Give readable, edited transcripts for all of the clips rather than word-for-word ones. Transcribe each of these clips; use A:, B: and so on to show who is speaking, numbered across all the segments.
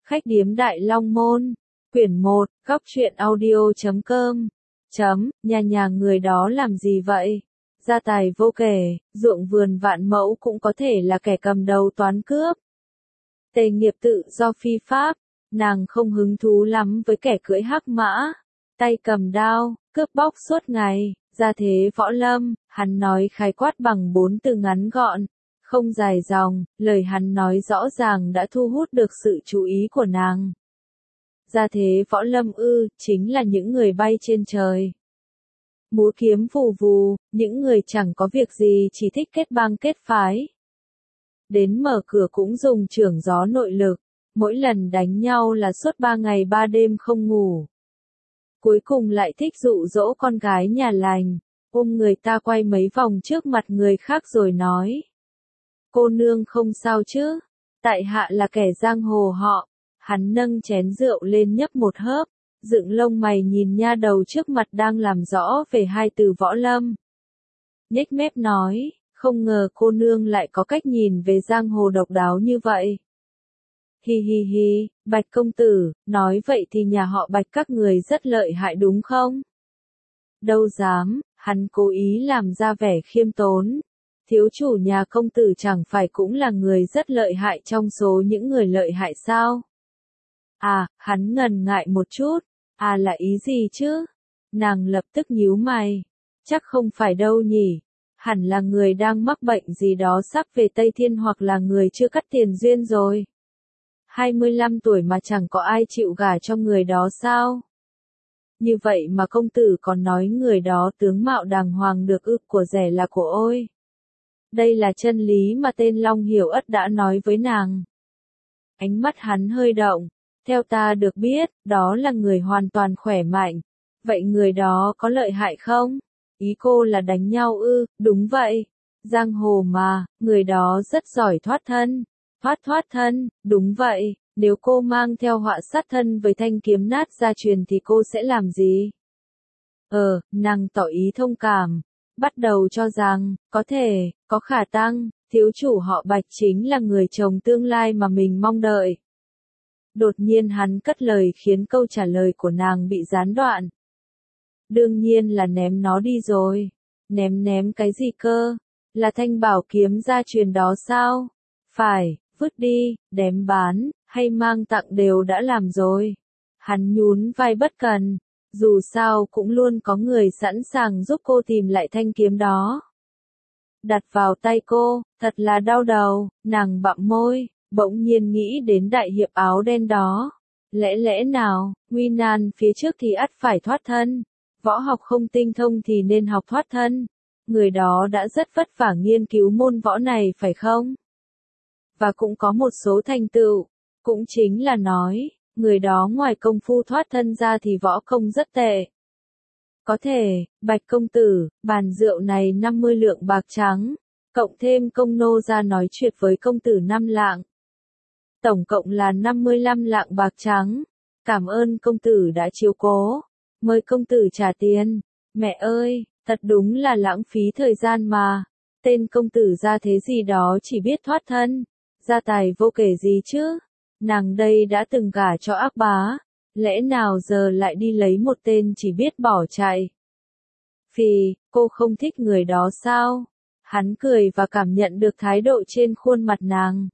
A: Khách điếm Đại Long Môn, quyển 1, góc truyện audio.com. Nhà người đó làm gì vậy? Gia tài vô kể, ruộng vườn vạn mẫu cũng có thể là kẻ cầm đầu toán cướp. Tề nghiệp tự do phi pháp, nàng không hứng thú lắm với kẻ cưỡi hắc mã, tay cầm đao, cướp bóc suốt ngày. Gia thế võ lâm, hắn nói khái quát bằng 4 từ ngắn gọn, không dài dòng, lời hắn nói rõ ràng đã thu hút được sự chú ý của nàng. Gia thế võ lâm chính là những người bay trên trời. Múa kiếm vù vù, những người chẳng có việc gì chỉ thích kết bang kết phái. Đến mở cửa cũng dùng chưởng gió nội lực, mỗi lần đánh nhau là suốt 3 ngày 3 đêm không ngủ. Cuối cùng lại thích dụ dỗ con gái nhà lành, ôm người ta quay mấy vòng trước mặt người khác rồi nói. Cô nương không sao chứ, tại hạ là kẻ giang hồ họ. Hắn nâng chén rượu lên nhấp một hớp, dựng lông mày nhìn nha đầu trước mặt đang làm rõ về 2 từ võ lâm. Nhếch mép nói, không ngờ cô nương lại có cách nhìn về giang hồ độc đáo như vậy. Hi hi hi, Bạch công tử, nói vậy thì nhà họ Bạch các người rất lợi hại đúng không? Đâu dám, hắn cố ý làm ra vẻ khiêm tốn. Thiếu chủ nhà công tử chẳng phải cũng là người rất lợi hại trong số những người lợi hại sao? À, hắn ngần ngại một chút. À là ý gì chứ? Nàng lập tức nhíu mày. Chắc không phải đâu nhỉ. Hẳn là người đang mắc bệnh gì đó sắp về Tây Thiên hoặc là người chưa cắt tiền duyên rồi. 25 tuổi mà chẳng có ai chịu gả cho người đó sao? Như vậy mà công tử còn nói người đó tướng mạo đàng hoàng được của rẻ là của ôi. Đây là chân lý mà tên Long Hiểu Ất đã nói với nàng. Ánh mắt hắn hơi động. Theo ta được biết, đó là người hoàn toàn khỏe mạnh. Vậy người đó có lợi hại không? Ý cô là đánh nhau đúng vậy. Giang hồ mà, người đó rất giỏi thoát thân. Thoát thân, đúng vậy. Nếu cô mang theo họa sát thân với thanh kiếm nát gia truyền thì cô sẽ làm gì? Nàng tỏ ý thông cảm. Bắt đầu cho rằng, có thể, có khả năng, thiếu chủ họ Bạch chính là người chồng tương lai mà mình mong đợi. Đột nhiên hắn cất lời khiến câu trả lời của nàng bị gián đoạn. Đương nhiên là ném nó đi rồi. Ném cái gì cơ? Là thanh bảo kiếm gia truyền đó sao? Phải, vứt đi, đem bán, hay mang tặng đều đã làm rồi. Hắn nhún vai bất cần. Dù sao cũng luôn có người sẵn sàng giúp cô tìm lại thanh kiếm đó. Đặt vào tay cô, thật là đau đầu, nàng bặm môi. Bỗng nhiên nghĩ đến đại hiệp áo đen đó. Lẽ nào, nguy nan phía trước thì ắt phải thoát thân. Võ học không tinh thông thì nên học thoát thân. Người đó đã rất vất vả nghiên cứu môn võ này phải không? Và cũng có một số thành tựu. Cũng chính là nói, người đó ngoài công phu thoát thân ra thì võ công rất tệ. Có thể, Bạch công tử, bàn rượu này 50 lượng bạc trắng. Cộng thêm công nô ra nói chuyện với công tử 5 lạng. Tổng cộng là 55 lạng bạc trắng. Cảm ơn công tử đã chiếu cố. Mời công tử trả tiền. Mẹ ơi, thật đúng là lãng phí thời gian mà. Tên công tử ra thế gì đó chỉ biết thoát thân. Gia tài vô kể gì chứ. Nàng đây đã từng gả cho ác bá. Lẽ nào giờ lại đi lấy một tên chỉ biết bỏ chạy. Phì, cô không thích người đó sao? Hắn cười và cảm nhận được thái độ trên khuôn mặt nàng.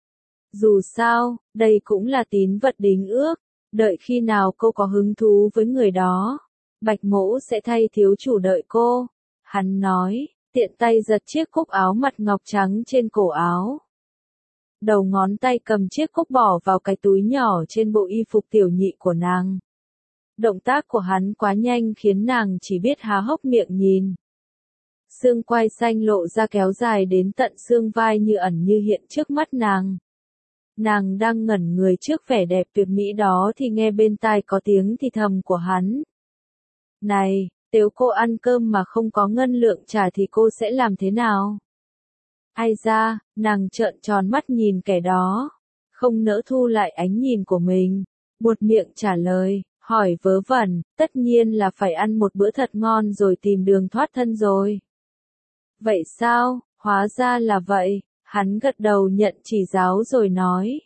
A: Dù sao, đây cũng là tín vật đính ước, đợi khi nào cô có hứng thú với người đó, Bạch mỗ sẽ thay thiếu chủ đợi cô. Hắn nói, tiện tay giật chiếc cúc áo mặt ngọc trắng trên cổ áo. Đầu ngón tay cầm chiếc cúc bỏ vào cái túi nhỏ trên bộ y phục tiểu nhị của nàng. Động tác của hắn quá nhanh khiến nàng chỉ biết há hốc miệng nhìn. Xương quai xanh lộ ra kéo dài đến tận xương vai như ẩn như hiện trước mắt nàng. Nàng đang ngẩn người trước vẻ đẹp tuyệt mỹ đó thì nghe bên tai có tiếng thì thầm của hắn. Này, nếu cô ăn cơm mà không có ngân lượng trả thì cô sẽ làm thế nào? Ai ra, nàng trợn tròn mắt nhìn kẻ đó. Không nỡ thu lại ánh nhìn của mình. Buột miệng trả lời, hỏi vớ vẩn, tất nhiên là phải ăn một bữa thật ngon rồi tìm đường thoát thân rồi. Vậy sao, hóa ra là vậy. Hắn gật đầu nhận chỉ giáo rồi nói.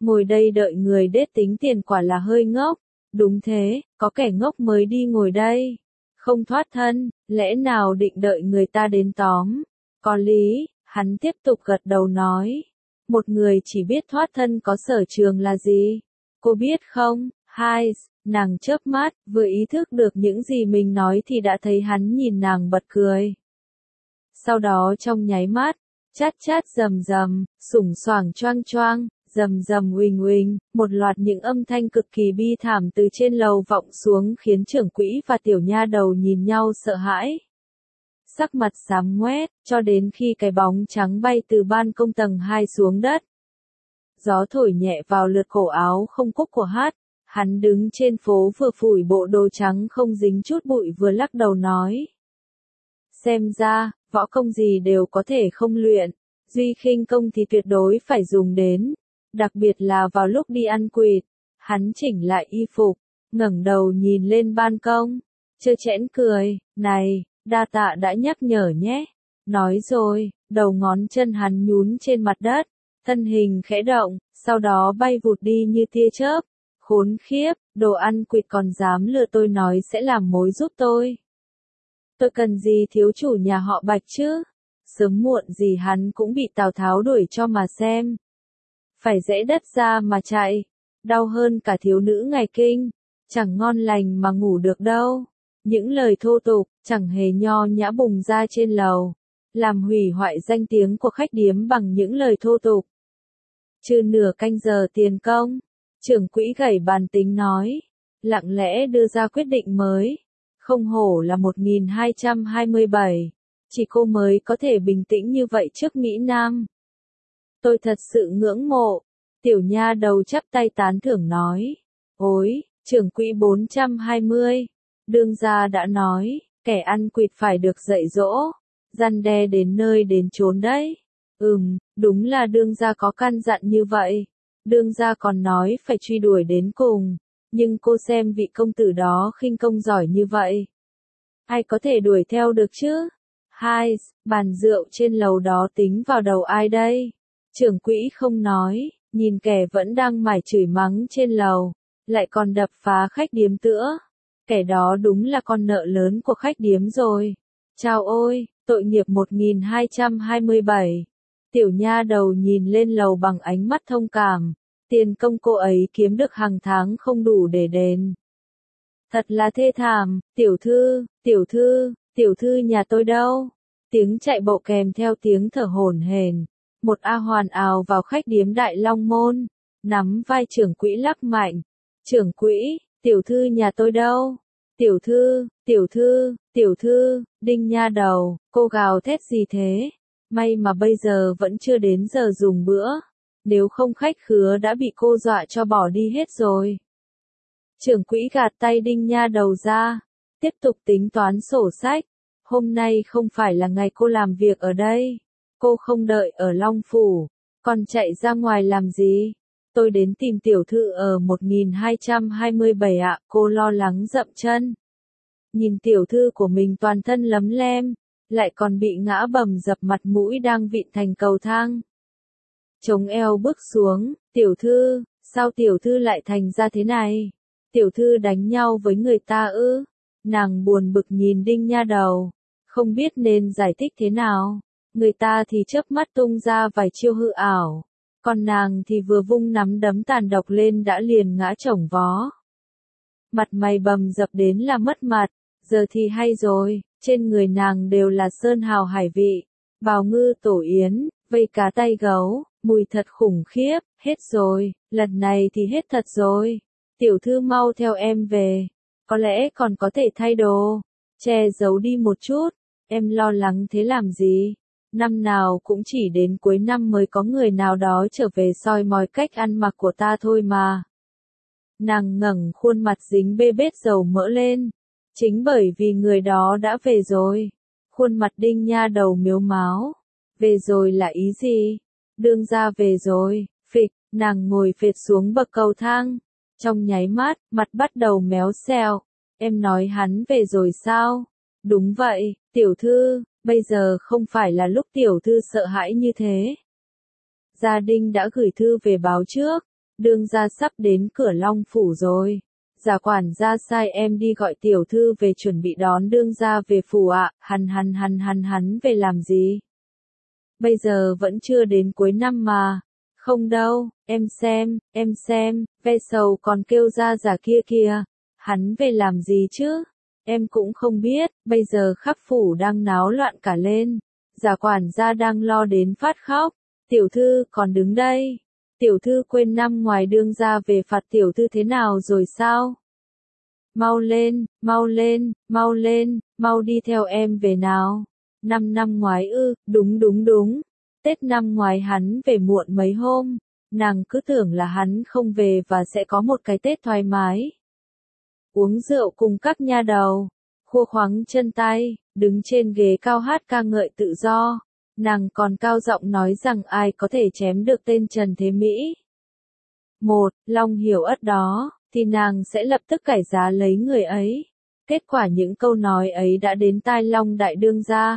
A: ngồi đây đợi người đết tính tiền quả là hơi ngốc. Đúng thế, có kẻ ngốc mới đi ngồi đây. Không thoát thân, lẽ nào định đợi người ta đến tóm. Có lý, hắn tiếp tục gật đầu nói. Một người chỉ biết thoát thân có sở trường là gì? Cô biết không? Hai, nàng chớp mắt, vừa ý thức được những gì mình nói thì đã thấy hắn nhìn nàng bật cười. Sau đó trong nháy mắt, chát chát rầm rầm, sủng soảng choang choang, rầm rầm uỳnh uỳnh, một loạt những âm thanh cực kỳ bi thảm từ trên lầu vọng xuống khiến trưởng quỹ và tiểu nha đầu nhìn nhau sợ hãi. Sắc mặt xám ngoét, cho đến khi cái bóng trắng bay từ ban công tầng 2 xuống đất. Gió thổi nhẹ vào lượt cổ áo không cúc của Hát, hắn đứng trên phố vừa phủi bộ đồ trắng không dính chút bụi vừa lắc đầu nói. Xem ra, võ công gì đều có thể không luyện, duy khinh công thì tuyệt đối phải dùng đến, đặc biệt là vào lúc đi ăn quỵt. Hắn chỉnh lại y phục, ngẩng đầu nhìn lên ban công, trơ trẽn cười, này, đa tạ đã nhắc nhở nhé. Nói rồi, đầu ngón chân hắn nhún trên mặt đất, thân hình khẽ động, sau đó bay vụt đi như tia chớp. Khốn khiếp, đồ ăn quỵt còn dám lừa tôi nói sẽ làm mối giúp tôi. Tôi cần gì thiếu chủ nhà họ Bạch chứ? Sớm muộn gì hắn cũng bị Tào Tháo đuổi cho mà xem. Phải rẽ đất ra mà chạy, đau hơn cả thiếu nữ ngày kinh, chẳng ngon lành mà ngủ được đâu. Những lời thô tục, chẳng hề nho nhã bùng ra trên lầu, làm hủy hoại danh tiếng của khách điếm bằng những lời thô tục. Chưa nửa canh giờ tiền công, trưởng quỹ gảy bàn tính nói, lặng lẽ đưa ra quyết định mới. Không hổ là 1227, chỉ cô mới có thể bình tĩnh như vậy trước Mỹ Nam. Tôi thật sự ngưỡng mộ, tiểu nha đầu chắp tay tán thưởng nói. Ôi, trưởng quỹ 420, đương gia đã nói, kẻ ăn quỵt phải được dạy dỗ, răn đe đến nơi đến chốn đấy. Đúng là đương gia có căn dặn như vậy. Đương gia còn nói phải truy đuổi đến cùng, nhưng cô xem vị công tử đó khinh công giỏi như vậy. Ai có thể đuổi theo được chứ? Hai, bàn rượu trên lầu đó tính vào đầu ai đây? Trưởng quỹ không nói, nhìn kẻ vẫn đang mải chửi mắng trên lầu, lại còn đập phá khách điếm tữa. Kẻ đó đúng là con nợ lớn của khách điếm rồi. Chao ôi, tội nghiệp 1227. Tiểu nha đầu nhìn lên lầu bằng ánh mắt thông cảm. Tiền công cô ấy kiếm được hàng tháng không đủ để đền. Thật là thê thảm, tiểu thư nhà tôi đâu? Tiếng chạy bộ kèm theo tiếng thở hổn hển. Một A Hoàn ào vào khách điếm Đại Long Môn, nắm vai trưởng quỹ lắc mạnh. Trưởng quỹ, tiểu thư nhà tôi đâu? Tiểu thư, đinh nha đầu, cô gào thét gì thế? May mà bây giờ vẫn chưa đến giờ dùng bữa. Nếu không khách khứa đã bị cô dọa cho bỏ đi hết rồi. Trưởng quỹ gạt tay đinh nha đầu ra, tiếp tục tính toán sổ sách. Hôm nay không phải là ngày cô làm việc ở đây. Cô không đợi ở Long Phủ, còn chạy ra ngoài làm gì? Tôi đến tìm tiểu thư ở 1227 ạ, cô lo lắng dậm chân. Nhìn tiểu thư của mình toàn thân lấm lem, lại còn bị ngã bầm dập mặt mũi đang vịn thành cầu thang. Chống eo bước xuống, tiểu thư, sao tiểu thư lại thành ra thế này? Tiểu thư đánh nhau với người ta ư? Nàng buồn bực nhìn đinh nha đầu, không biết nên giải thích thế nào. Người ta thì chớp mắt tung ra vài chiêu hư ảo, còn nàng thì vừa vung nắm đấm tàn độc lên đã liền ngã chổng vó. Mặt mày bầm dập đến là mất mặt, giờ thì hay rồi, trên người nàng đều là sơn hào hải vị, bào ngư tổ yến, vây cá tay gấu, mùi thật khủng khiếp, hết rồi, lần này thì hết thật rồi. Tiểu thư mau theo em về, có lẽ còn có thể thay đồ, che giấu đi một chút, em lo lắng thế làm gì? Năm nào cũng chỉ đến cuối năm mới có người nào đó trở về soi mói cách ăn mặc của ta thôi mà. Nàng ngẩng khuôn mặt dính bê bết dầu mỡ lên, chính bởi vì người đó đã về rồi. Khuôn mặt đinh nha đầu miếu máo, về rồi là ý gì? Đương gia về rồi, phịch, nàng ngồi phệt xuống bậc cầu thang. Trong nháy mắt, mặt bắt đầu méo xẹo. Em nói hắn về rồi sao? Đúng vậy, tiểu thư, bây giờ không phải là lúc tiểu thư sợ hãi như thế. Gia đình đã gửi thư về báo trước, đương gia sắp đến cửa Long Phủ rồi. Giả quản gia sai em đi gọi tiểu thư về chuẩn bị đón đương gia về phủ ạ. Hắn về làm gì? Bây giờ vẫn chưa đến cuối năm mà. Không đâu, em xem, ve sầu còn kêu ra giả kia kìa. Hắn về làm gì chứ? Em cũng không biết, bây giờ khắp phủ đang náo loạn cả lên. Giả quản gia đang lo đến phát khóc. Tiểu thư còn đứng đây. Tiểu thư quên năm ngoài đương gia về phạt tiểu thư thế nào rồi sao? Mau lên, mau lên, mau lên, mau đi theo em về nào. Năm ngoái ư, đúng. Tết năm ngoài hắn về muộn mấy hôm. Nàng cứ tưởng là hắn không về và sẽ có một cái Tết thoải mái. Uống rượu cùng các nha đầu, khua khoắng chân tay, đứng trên ghế cao hát ca ngợi tự do. Nàng còn cao giọng nói rằng ai có thể chém được tên Trần Thế Mỹ. Long Hiểu Ất đó, thì nàng sẽ lập tức cải giá lấy người ấy. Kết quả những câu nói ấy đã đến tai Long Đại Đương gia.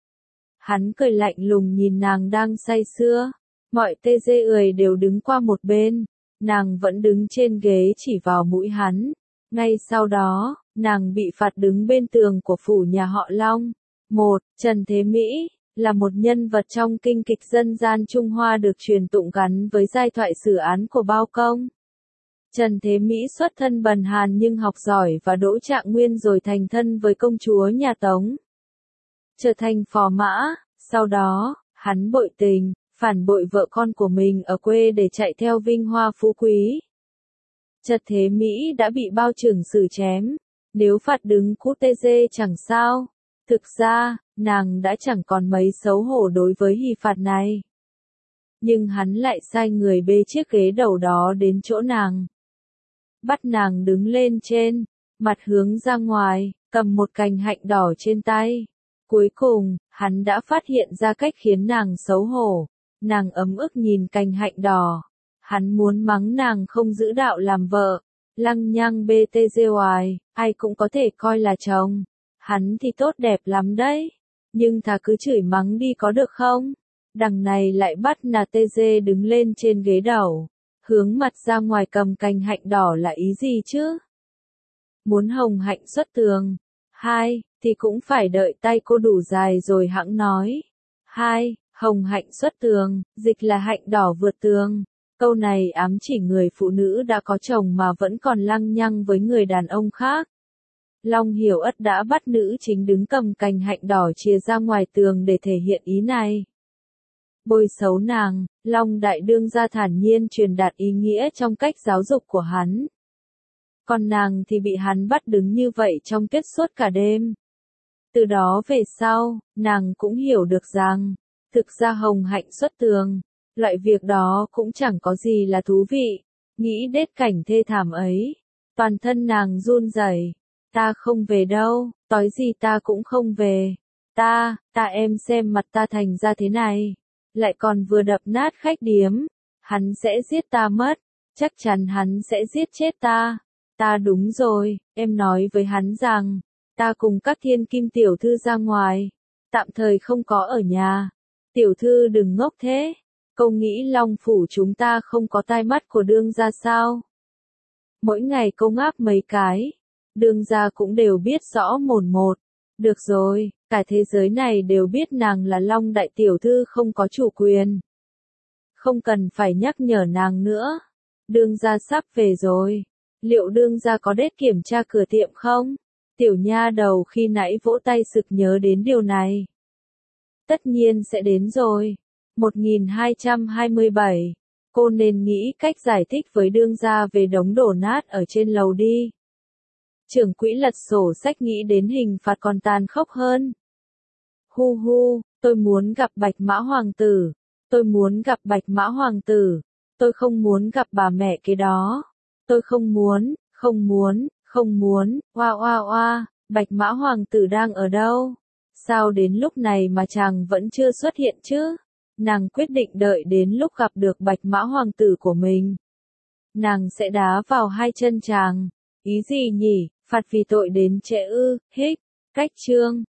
A: Hắn cười lạnh lùng nhìn nàng đang say sưa. Mọi tê dê ười đều đứng qua một bên. Nàng vẫn đứng trên ghế chỉ vào mũi hắn. Ngay sau đó, nàng bị phạt đứng bên tường của phủ nhà họ Long. Trần Thế Mỹ là một nhân vật trong kinh kịch dân gian Trung Hoa được truyền tụng gắn với giai thoại sử án của Bao Công. Trần Thế Mỹ xuất thân bần hàn nhưng học giỏi và đỗ trạng nguyên rồi thành thân với công chúa nhà Tống. Trở thành phò mã, sau đó, hắn bội tình, phản bội vợ con của mình ở quê để chạy theo vinh hoa phú quý. Trần Thế Mỹ đã bị bao trưởng xử chém, nếu phạt đứng cút tê dê chẳng sao. Thực ra, nàng đã chẳng còn mấy xấu hổ đối với hỷ phạt này. Nhưng hắn lại sai người bê chiếc ghế đầu đó đến chỗ nàng. Bắt nàng đứng lên trên, mặt hướng ra ngoài, cầm một cành hạnh đỏ trên tay. Cuối cùng, hắn đã phát hiện ra cách khiến nàng xấu hổ. Nàng ấm ức nhìn cành hạnh đỏ. Hắn muốn mắng nàng không giữ đạo làm vợ. Lăng nhăng btgy, ai cũng có thể coi là chồng. Hắn thì tốt đẹp lắm đấy. Nhưng thà cứ chửi mắng đi có được không? Đằng này lại bắt NTG đứng lên trên ghế đầu. Hướng mặt ra ngoài cầm cành hạnh đỏ là ý gì chứ? Muốn hồng hạnh xuất tường. Thì cũng phải đợi tay cô đủ dài rồi hẵng nói. Hồng hạnh xuất tường, dịch là hạnh đỏ vượt tường. Câu này ám chỉ người phụ nữ đã có chồng mà vẫn còn lăng nhăng với người đàn ông khác. Long Hiểu Ất đã bắt nữ chính đứng cầm cành hạnh đỏ chìa ra ngoài tường để thể hiện ý này. Bôi xấu nàng, Long Đại Đương gia thản nhiên truyền đạt ý nghĩa trong cách giáo dục của hắn. Còn nàng thì bị hắn bắt đứng như vậy trong tiết suốt cả đêm. Từ đó về sau, nàng cũng hiểu được rằng, thực ra hồng hạnh xuất tường, loại việc đó cũng chẳng có gì là thú vị. Nghĩ đến cảnh thê thảm ấy, toàn thân nàng run rẩy. Ta không về đâu, tối gì ta cũng không về. Em xem mặt ta thành ra thế này. Lại còn vừa đập nát khách điếm. Hắn sẽ giết ta mất. Chắc chắn hắn sẽ giết chết ta. Đúng rồi, em nói với hắn rằng, ta cùng các thiên kim tiểu thư ra ngoài. Tạm thời không có ở nhà. Tiểu thư đừng ngốc thế. Câu nghĩ Long phủ chúng ta không có tai mắt của đương gia sao? Mỗi ngày câu ngáp mấy cái. Đương gia cũng đều biết rõ mồn một. Được rồi, cả thế giới này đều biết nàng là Long đại tiểu thư không có chủ quyền. Không cần phải nhắc nhở nàng nữa. Đương gia sắp về rồi. Liệu đương gia có đến kiểm tra cửa tiệm không? Tiểu nha đầu khi nãy vỗ tay sực nhớ đến điều này. Tất nhiên sẽ đến rồi. 1227. Cô nên nghĩ cách giải thích với đương gia về đống đổ nát ở trên lầu đi. Trưởng quỹ lật sổ sách nghĩ đến hình phạt còn tàn khốc hơn. Tôi muốn gặp Bạch Mã Hoàng tử. Tôi muốn gặp Bạch Mã Hoàng tử. Tôi không muốn gặp bà mẹ kế đó. Tôi không muốn. Oa, Bạch Mã Hoàng tử đang ở đâu? Sao đến lúc này mà chàng vẫn chưa xuất hiện chứ? Nàng quyết định đợi đến lúc gặp được Bạch Mã Hoàng tử của mình. Nàng sẽ đá vào hai chân chàng. Ý gì nhỉ? Phạt vì tội đến trễ ư? Cách chương